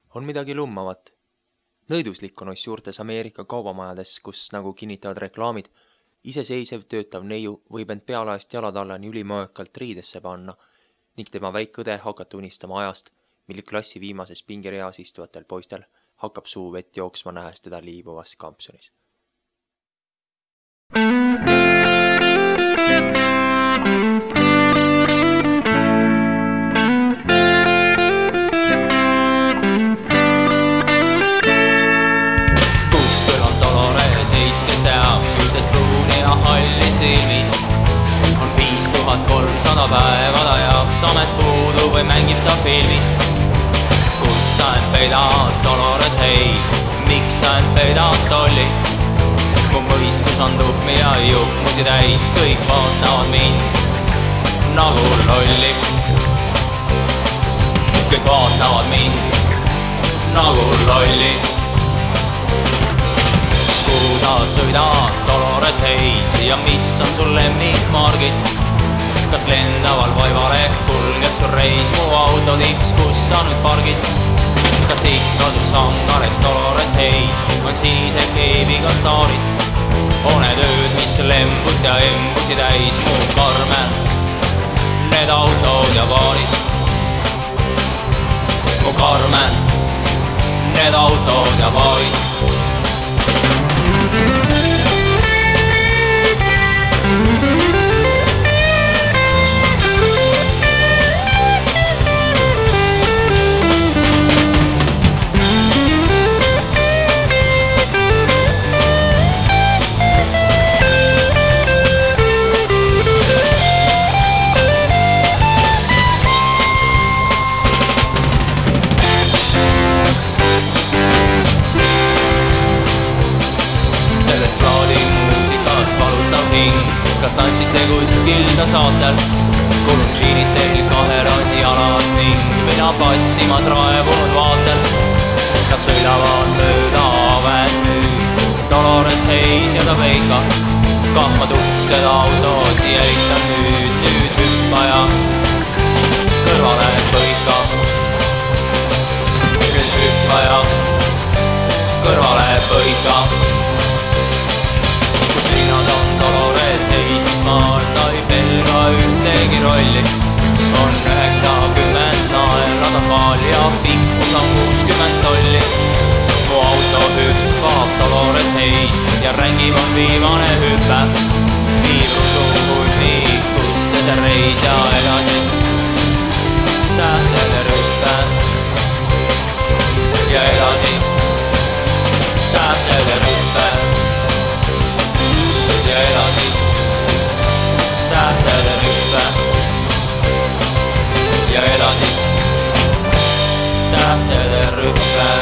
On midagi lummavat. Nõiduslik on oss juurtes Ameerika kaubamajades, kus, nagu kinnitavad reklaamid, iseseisev töötav neiu võib end pealaest jalatallani ülimöökalt riidesse panna ning tema väikõde hakata unistama ajast, mil klassi viimases pingireas istuvatel poistel hakkab suu vett jooksma nähes teda liibuvas kampsunis. Kes tehaks üldes pruuni ja halli silmis on 5300 päeva ta jaoks amet puudu või mängib ta filmis. Kus sa end peidad, Dolores Hayes, miks sa end peidad, Dolly? Mu mõistus on tuhmi ja juhmusi täis, kõik vaatavad mind nagu lolli. Kõik vaatavad mind nagu lolli. Kuhu sa sõidad, Dolores Hayes, ja mis on sul lemmikmargid? Kas lendaval vaivareh kulgeb sul reis mu autotips, kus sa nüüd pargid? Kas ikkasus sangareks Dolores Hayes on sinise keebiga staarid? Need ööd, mis lembust ja embusi täis, mu Karmen, need autod ja baarid. Mu Karmen, need autod ja baarid. Kas tantsite kuskil ta saatel? Kulunžiinid teil kaherad jalas ning mida passimas raevunud vaatel. Nad sõidavad mööda Avenue, Dolores Hayes ja ta Veika. Kahmad uksed autod ja ikka nüüd hüppa ja kõrvale põika. Nüüd hüppa ja kõrvale põika. Kus linnad on Dolores Hayes, mis maal ta ei pelga ühtegi rolli. On 90 naelada faal ja pikkus on 60 tolli. Mu auto hüppab Dolores Hayes ja rängib on viimane hüppe. Viiru suhulmikusse see reis ja edasi tähtede rüppe. Ja edasi tähtede rüppe. Ja edasi tähtede rüppe. Ja edasi tähtede rüppe.